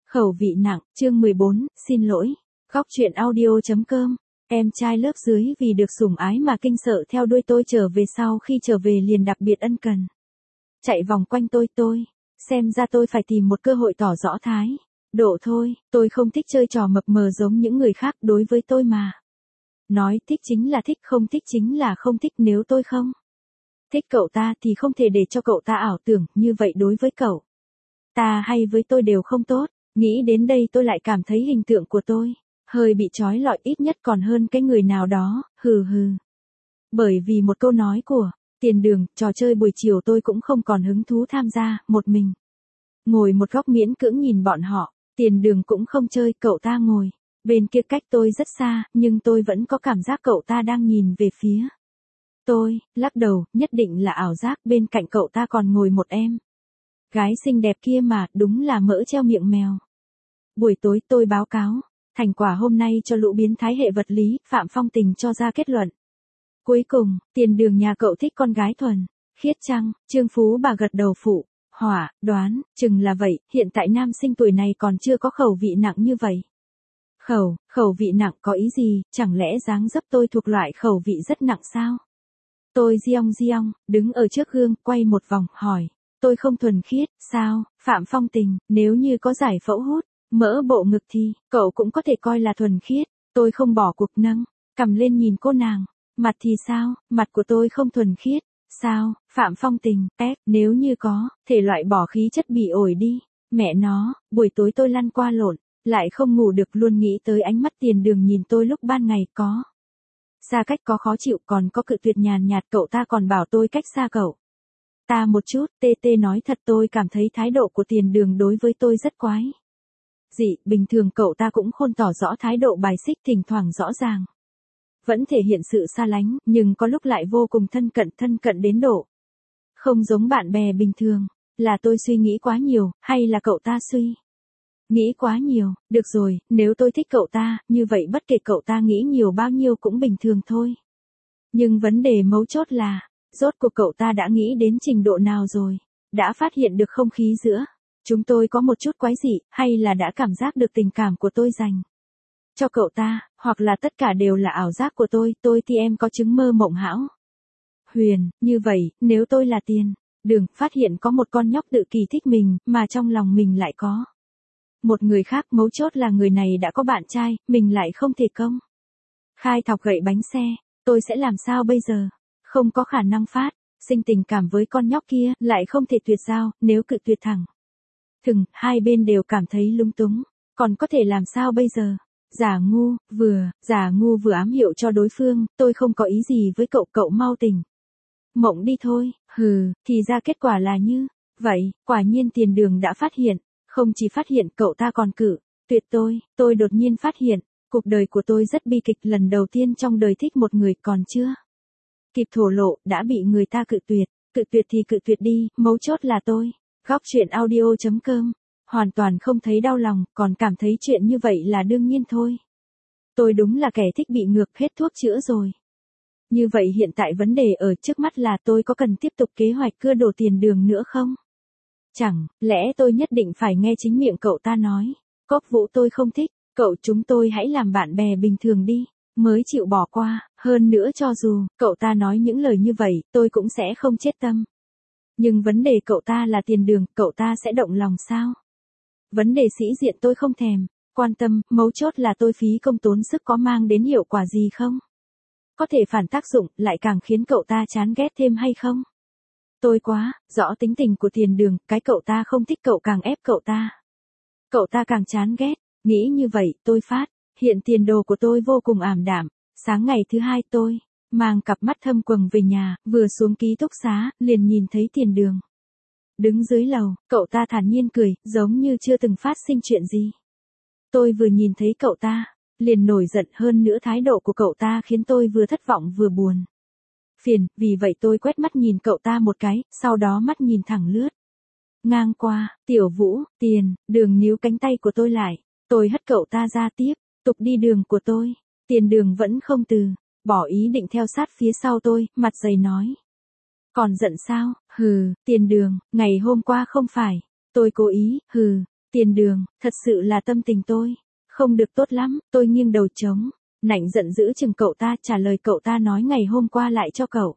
Khẩu vị nặng, chương 14, xin lỗi. Góc truyện audio.com. Em trai lớp dưới vì được sủng ái mà kinh sợ theo đuôi tôi trở về, sau khi trở về liền đặc biệt ân cần. Chạy vòng quanh tôi. Xem ra tôi phải tìm một cơ hội tỏ rõ thái độ thôi, tôi không thích chơi trò mập mờ giống những người khác, đối với tôi mà. Nói thích chính là thích, không thích chính là không thích, nếu tôi không thích cậu ta thì không thể để cho cậu ta ảo tưởng như vậy đối với cậu ta hay với tôi đều không tốt. Nghĩ đến đây tôi lại cảm thấy hình tượng của tôi hơi bị trói lọi, ít nhất còn hơn cái người nào đó, hừ. Bởi vì một câu nói của Tiền Đường, trò chơi buổi chiều tôi cũng không còn hứng thú tham gia, một mình ngồi một góc miễn cưỡng nhìn bọn họ. Tiền Đường cũng không chơi, cậu ta ngồi bên kia cách tôi rất xa, nhưng tôi vẫn có cảm giác cậu ta đang nhìn về phía tôi, lắc đầu, nhất định là ảo giác, bên cạnh cậu ta còn ngồi một em gái xinh đẹp kia mà, đúng là mỡ treo miệng mèo. Buổi tối tôi báo cáo thành quả hôm nay cho lũ biến thái hệ vật lý, Phạm Phong Tình cho ra kết luận. Cuối cùng, Tiền Đường nhà cậu thích con gái thuần khiết chăng? Trương Phú bà gật đầu phụ hỏa, đoán chừng là vậy, hiện tại nam sinh tuổi này còn chưa có khẩu vị nặng như vậy. Khẩu vị nặng có ý gì, chẳng lẽ dáng dấp tôi thuộc loại khẩu vị rất nặng sao? Tôi giong, đứng ở trước gương, quay một vòng, hỏi. Tôi không thuần khiết, sao, Phạm Phong Tình, nếu như có giải phẫu hút mỡ bộ ngực thì, cậu cũng có thể coi là thuần khiết. Tôi không bỏ cuộc, nâng cầm lên nhìn cô nàng. Mặt thì sao, mặt của tôi không thuần khiết. Sao, Phạm Phong Tình, nếu như có, thể loại bỏ khí chất bị ổi đi. Mẹ nó, buổi tối tôi lăn qua lộn, lại không ngủ được, luôn nghĩ tới ánh mắt Tiền Đường nhìn tôi lúc ban ngày, có xa cách, có khó chịu, còn có cự tuyệt nhàn nhạt. Cậu ta còn bảo tôi cách xa cậu ta một chút. Nói thật, tôi cảm thấy thái độ của Tiền Đường đối với tôi rất quái dị. Bình thường cậu ta cũng không tỏ rõ thái độ bài xích, thỉnh thoảng rõ ràng vẫn thể hiện sự xa lánh, nhưng có lúc lại vô cùng thân cận đến độ không giống bạn bè bình thường. Là tôi suy nghĩ quá nhiều, hay là cậu ta suy nghĩ quá nhiều? Được rồi, nếu tôi thích cậu ta, như vậy bất kể cậu ta nghĩ nhiều bao nhiêu cũng bình thường thôi. Nhưng vấn đề mấu chốt là, rốt cuộc cậu ta đã nghĩ đến trình độ nào rồi? Đã phát hiện được không khí giữa chúng tôi có một chút quái dị, hay là đã cảm giác được tình cảm của tôi dành cho cậu ta, hoặc là tất cả đều là ảo giác của tôi thì em có chứng mơ mộng hão huyền. Như vậy, nếu tôi là Tiền Đường, phát hiện có một con nhóc tự kỳ thích mình, mà trong lòng mình lại có một người khác, mấu chốt là người này đã có bạn trai, mình lại không thể công khai thọc gậy bánh xe, tôi sẽ làm sao bây giờ? Không có khả năng phát sinh tình cảm với con nhóc kia, lại không thể tuyệt giao, nếu cự tuyệt thẳng thừng, hai bên đều cảm thấy lung túng, còn có thể làm sao bây giờ? Giả ngu vừa ám hiệu cho đối phương, tôi không có ý gì với cậu mau tỉnh mộng đi thôi. Thì ra kết quả là như vậy. Quả nhiên Tiền Đường đã phát hiện, không chỉ phát hiện, cậu ta còn cự tuyệt tôi đột nhiên phát hiện, cuộc đời của tôi rất bi kịch, lần đầu tiên trong đời thích một người, còn chưa kịp thổ lộ, đã bị người ta cự tuyệt thì cự tuyệt đi, mấu chốt là tôi. Góc truyện audio.com, hoàn toàn không thấy đau lòng, còn cảm thấy chuyện như vậy là đương nhiên thôi. Tôi đúng là kẻ thích bị ngược, hết thuốc chữa rồi. Như vậy hiện tại vấn đề ở trước mắt là tôi có cần tiếp tục kế hoạch cưa đổ Tiền Đường nữa không? Chẳng lẽ tôi nhất định phải nghe chính miệng cậu ta nói, Cốc Vũ tôi không thích, chúng tôi hãy làm bạn bè bình thường đi, mới chịu bỏ qua. Hơn nữa cho dù cậu ta nói những lời như vậy, tôi cũng sẽ không chết tâm. Nhưng vấn đề cậu ta là Tiền Đường, cậu ta sẽ động lòng sao? Vấn đề sĩ diện tôi không thèm quan tâm, mấu chốt là tôi phí công tốn sức có mang đến hiệu quả gì không? Có thể phản tác dụng, lại càng khiến cậu ta chán ghét thêm hay không? Tôi quá rõ tính tình của Tiền Đường, cái cậu ta không thích cậu càng ép cậu ta càng chán ghét. Nghĩ như vậy, tôi phát hiện tiền đồ của tôi vô cùng ảm đạm. Sáng ngày thứ hai tôi mang cặp mắt thâm quầng về nhà, vừa xuống ký túc xá, liền nhìn thấy Tiền Đường đứng dưới lầu. Cậu ta thản nhiên cười, giống như chưa từng phát sinh chuyện gì. Tôi vừa nhìn thấy cậu ta liền nổi giận, hơn nữa thái độ của cậu ta khiến tôi vừa thất vọng vừa buồn phiền. Vì vậy tôi quét mắt nhìn cậu ta một cái, sau đó mắt nhìn thẳng lướt ngang qua. Tiểu Vũ, Tiền Đường níu cánh tay của tôi lại. Tôi hất cậu ta ra, tiếp tục đi đường của tôi. Tiền Đường vẫn không từ bỏ ý định theo sát phía sau tôi, mặt dày nói. Còn giận sao? Tiền Đường, ngày hôm qua không phải tôi cố ý, Tiền Đường, thật sự là tâm tình tôi không được tốt lắm, tôi nghiêng đầu trống, nạnh giận dữ chừng cậu ta, trả lời cậu ta nói ngày hôm qua lại cho cậu.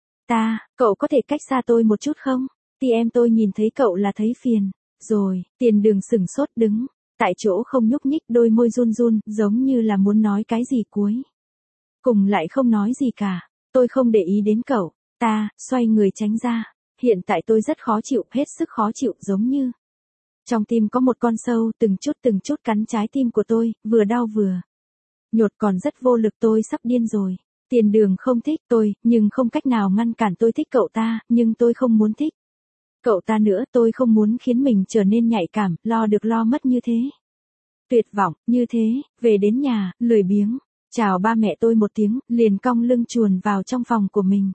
Cậu có thể cách xa tôi một chút không? Thì em tôi nhìn thấy cậu là thấy phiền. Rồi, Tiền Đường sửng sốt đứng tại chỗ không nhúc nhích, đôi môi run run, giống như là muốn nói cái gì cuối cùng lại không nói gì cả. Tôi không để ý đến cậu xoay người tránh ra. Hiện tại tôi rất khó chịu, hết sức khó chịu, giống như trong tim có một con sâu từng chút cắn trái tim của tôi, vừa đau vừa nhột, còn rất vô lực, tôi sắp điên rồi. Tiền Đường không thích tôi, nhưng không cách nào ngăn cản tôi thích cậu ta, nhưng tôi không muốn thích cậu ta nữa, tôi không muốn khiến mình trở nên nhạy cảm, lo được lo mất như thế. Tuyệt vọng, như thế, về đến nhà, lười biếng, chào ba mẹ tôi một tiếng, liền cong lưng chuồn vào trong phòng của mình.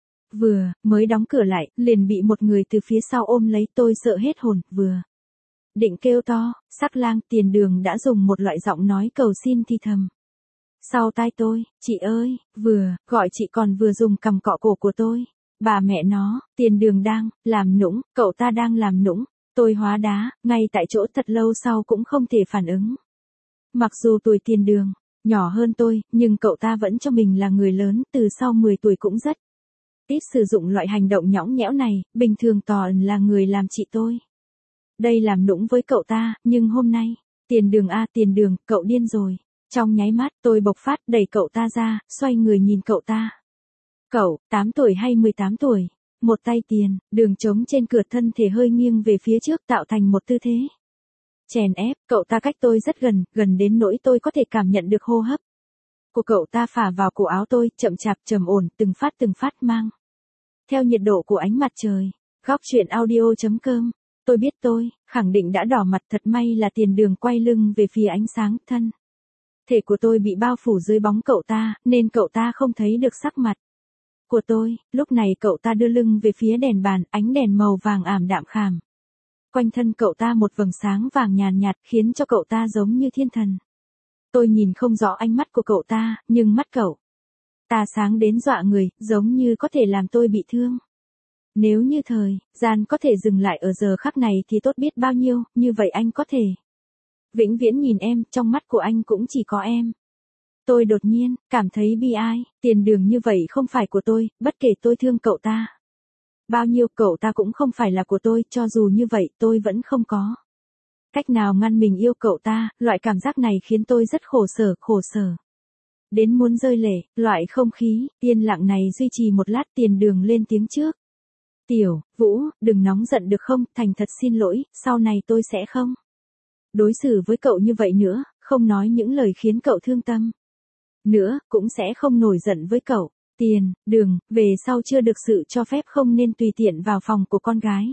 Vừa mới đóng cửa lại, liền bị một người từ phía sau ôm lấy, tôi sợ hết hồn, vừa định kêu to, Sắc Lang, Tiền Đường đã dùng một loại giọng nói cầu xin thì thầm sau tai tôi, chị ơi, vừa gọi chị còn vừa dùng cằm cọ cổ của tôi. Bà mẹ nó, Tiền Đường đang làm nũng, cậu ta đang làm nũng. Tôi hóa đá, ngay tại chỗ thật lâu sau cũng không thể phản ứng. Mặc dù tuổi Tiền Đường nhỏ hơn tôi, nhưng cậu ta vẫn cho mình là người lớn, từ sau 10 tuổi cũng rất ít sử dụng loại hành động nhõng nhẽo này, bình thường toàn là người làm chị tôi đây làm nũng với cậu ta, nhưng hôm nay, Tiền Đường Tiền Đường, cậu điên rồi. Trong nháy mắt, tôi bộc phát, đẩy cậu ta ra, xoay người nhìn cậu ta. Cậu, 8 tuổi hay 18 tuổi? Một tay Tiền Đường chống trên cửa, thân thể hơi nghiêng về phía trước, tạo thành một tư thế chèn ép. Cậu ta cách tôi rất gần, gần đến nỗi tôi có thể cảm nhận được hô hấp của cậu ta phả vào cổ áo tôi, chậm chạp trầm ổn, từng phát mang theo nhiệt độ của ánh mặt trời. Góc truyện audio.com. Tôi biết tôi khẳng định đã đỏ mặt, thật may là Tiền Đường quay lưng về phía ánh sáng, thân thể của tôi bị bao phủ dưới bóng cậu ta, nên cậu ta không thấy được sắc mặt của tôi. Lúc này cậu ta đưa lưng về phía đèn bàn, ánh đèn màu vàng ảm đạm khảm quanh thân cậu ta một vầng sáng vàng nhàn nhạt, khiến cho cậu ta giống như thiên thần. Tôi nhìn không rõ ánh mắt của cậu ta, nhưng mắt cậu ta sáng đến dọa người, giống như có thể làm tôi bị thương. Nếu như thời gian có thể dừng lại ở giờ khắc này thì tốt biết bao nhiêu, như vậy anh có thể vĩnh viễn nhìn em, trong mắt của anh cũng chỉ có em. Tôi đột nhiên cảm thấy bi ai, Tiền Đường như vậy không phải của tôi, bất kể tôi thương cậu ta bao nhiêu, cậu ta cũng không phải là của tôi, cho dù như vậy tôi vẫn không có cách nào ngăn mình yêu cậu ta. Loại cảm giác này khiến tôi rất khổ sở đến muốn rơi lệ. Loại không khí yên lặng này duy trì một lát, Tiền Đường lên tiếng trước. Tiểu Vũ, đừng nóng giận được không, thành thật xin lỗi, sau này tôi sẽ không đối xử với cậu như vậy nữa, không nói những lời khiến cậu thương tâm nữa, cũng sẽ không nổi giận với cậu. Tiền Đường, về sau chưa được sự cho phép không nên tùy tiện vào phòng của con gái.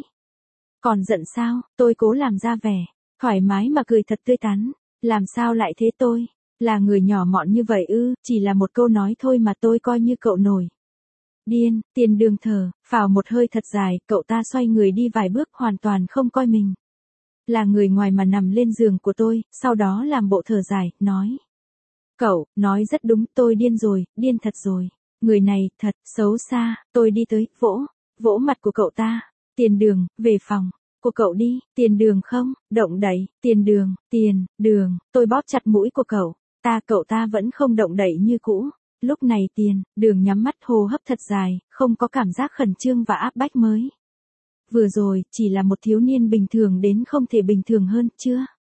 Còn giận sao? Tôi cố làm ra vẻ thoải mái mà cười thật tươi tắn. Làm sao lại thế, tôi là người nhỏ mọn như vậy ư? Chỉ là một câu nói thôi mà tôi coi như cậu nổi điên. Tiền Đường thở phào một hơi thật dài, cậu ta xoay người đi vài bước, hoàn toàn không coi mình là người ngoài mà nằm lên giường của tôi, sau đó làm bộ thở dài, nói. Cậu nói rất đúng, tôi điên rồi, điên thật rồi. Người này thật xấu xa. Tôi đi tới, vỗ mặt của cậu ta. Tiền Đường, về phòng của cậu đi. Tiền Đường không động đậy. Tiền Đường, tôi bóp chặt mũi của cậu ta vẫn không động đậy như cũ. Lúc này Tiền Đường nhắm mắt, hô hấp thật dài, không có cảm giác khẩn trương và áp bách mới vừa rồi, chỉ là một thiếu niên bình thường đến không thể bình thường hơn. Chưa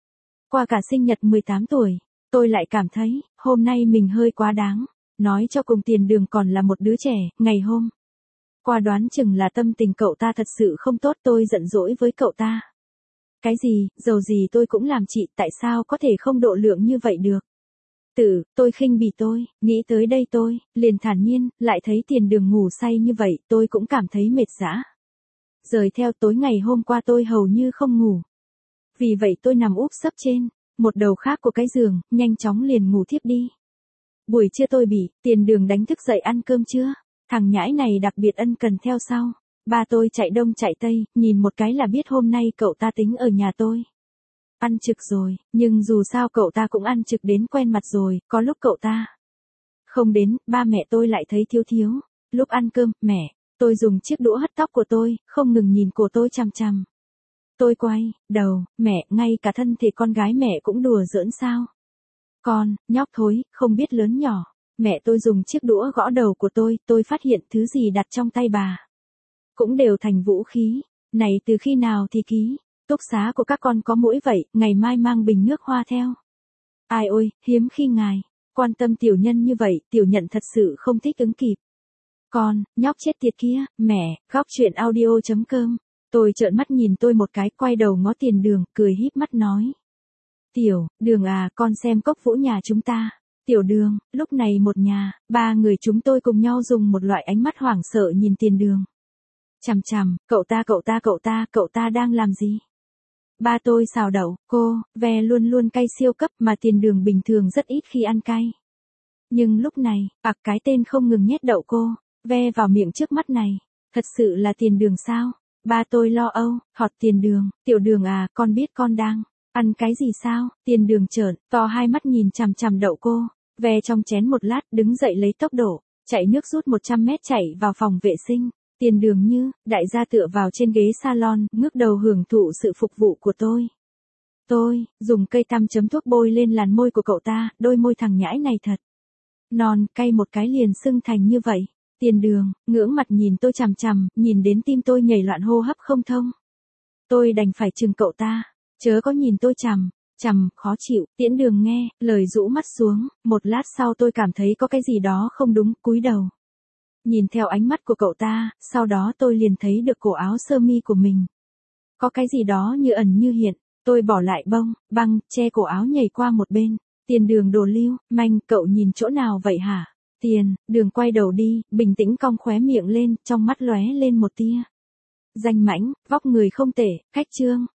qua cả sinh nhật 18 tuổi, tôi lại cảm thấy hôm nay mình hơi quá đáng. Nói cho cùng, Tiền Đường còn là một đứa trẻ. Ngày hôm qua đoán chừng là tâm tình cậu ta thật sự không tốt, tôi giận dỗi với cậu ta. Cái gì, dầu gì tôi cũng làm chị, tại sao có thể không độ lượng như vậy được? Tôi khinh bỉ tôi, nghĩ tới đây tôi liền thản nhiên, lại thấy Tiền Đường ngủ say như vậy, tôi cũng cảm thấy mệt dã rời theo. Tối ngày hôm qua tôi hầu như không ngủ. Vì vậy tôi nằm úp sấp trên một đầu khác của cái giường, nhanh chóng liền ngủ thiếp đi. Buổi trưa tôi bị Tiền Đường đánh thức dậy ăn cơm trưa. Thằng nhãi này đặc biệt ân cần theo sau. Ba tôi chạy đông chạy tây, nhìn một cái là biết hôm nay cậu ta tính ở nhà tôi ăn trực rồi, nhưng dù sao cậu ta cũng ăn trực đến quen mặt rồi, có lúc cậu ta không đến, ba mẹ tôi lại thấy thiếu. Lúc ăn cơm, tôi dùng chiếc đũa hất tóc của tôi, không ngừng nhìn cô tôi chằm chằm. Tôi quay đầu, mẹ, ngay cả thân thể con gái mẹ cũng đùa giỡn sao? Con, nhóc thối, không biết lớn nhỏ. Mẹ tôi dùng chiếc đũa gõ đầu của tôi phát hiện thứ gì đặt trong tay bà cũng đều thành vũ khí. Này từ khi nào thì ký túc xá của các con có mũi vậy, ngày mai mang bình nước hoa theo. Ai ôi, hiếm khi ngài quan tâm tiểu nhân như vậy, tiểu nhận thật sự không thích ứng kịp. Con, nhóc chết tiệt kia, mẹ, góc chuyện audio.com. Tôi trợn mắt nhìn tôi một cái, quay đầu ngó Tiền Đường, cười híp mắt nói. Tiểu, Đường à, con xem cốc vũ nhà chúng ta. Tiểu Đường, lúc này một nhà, ba người chúng tôi cùng nhau dùng một loại ánh mắt hoảng sợ nhìn Tiền Đường. Chằm chằm, cậu ta đang làm gì? Ba tôi xào đậu, cô, ve luôn luôn cay siêu cấp mà Tiền Đường bình thường rất ít khi ăn cay. Nhưng lúc này, cái tên không ngừng nhét đậu cô, ve vào miệng trước mắt này. Thật sự là Tiền Đường sao? Ba tôi lo âu, hỏi Tiền Đường, Tiểu Đường à, con biết con đang ăn cái gì sao? Tiền Đường trợn to hai mắt nhìn chằm chằm đậu cô, ve trong chén một lát, đứng dậy lấy tốc độ, chạy nước rút 100 mét chạy vào phòng vệ sinh. Tiền Đường như đại gia tựa vào trên ghế salon, ngước đầu hưởng thụ sự phục vụ của tôi. Tôi dùng cây tăm chấm thuốc bôi lên làn môi của cậu ta, đôi môi thằng nhãi này thật non, cay một cái liền sưng thành như vậy. Tiền Đường ngưỡng mặt nhìn tôi chằm chằm, nhìn đến tim tôi nhảy loạn, hô hấp không thông. Tôi đành phải chừng cậu ta, chớ có nhìn tôi chằm chằm, khó chịu. Tiễn Đường nghe lời rũ mắt xuống, một lát sau tôi cảm thấy có cái gì đó không đúng, cúi đầu nhìn theo ánh mắt của cậu ta, sau đó tôi liền thấy được cổ áo sơ mi của mình có cái gì đó như ẩn như hiện. Tôi bỏ lại băng che cổ áo, nhảy qua một bên. Tiền Đường đồ lưu manh, cậu nhìn chỗ nào vậy hả? Tiền Đường quay đầu đi, bình tĩnh cong khóe miệng lên, trong mắt lóe lên một tia danh mãnh, vóc người không tệ, khách trương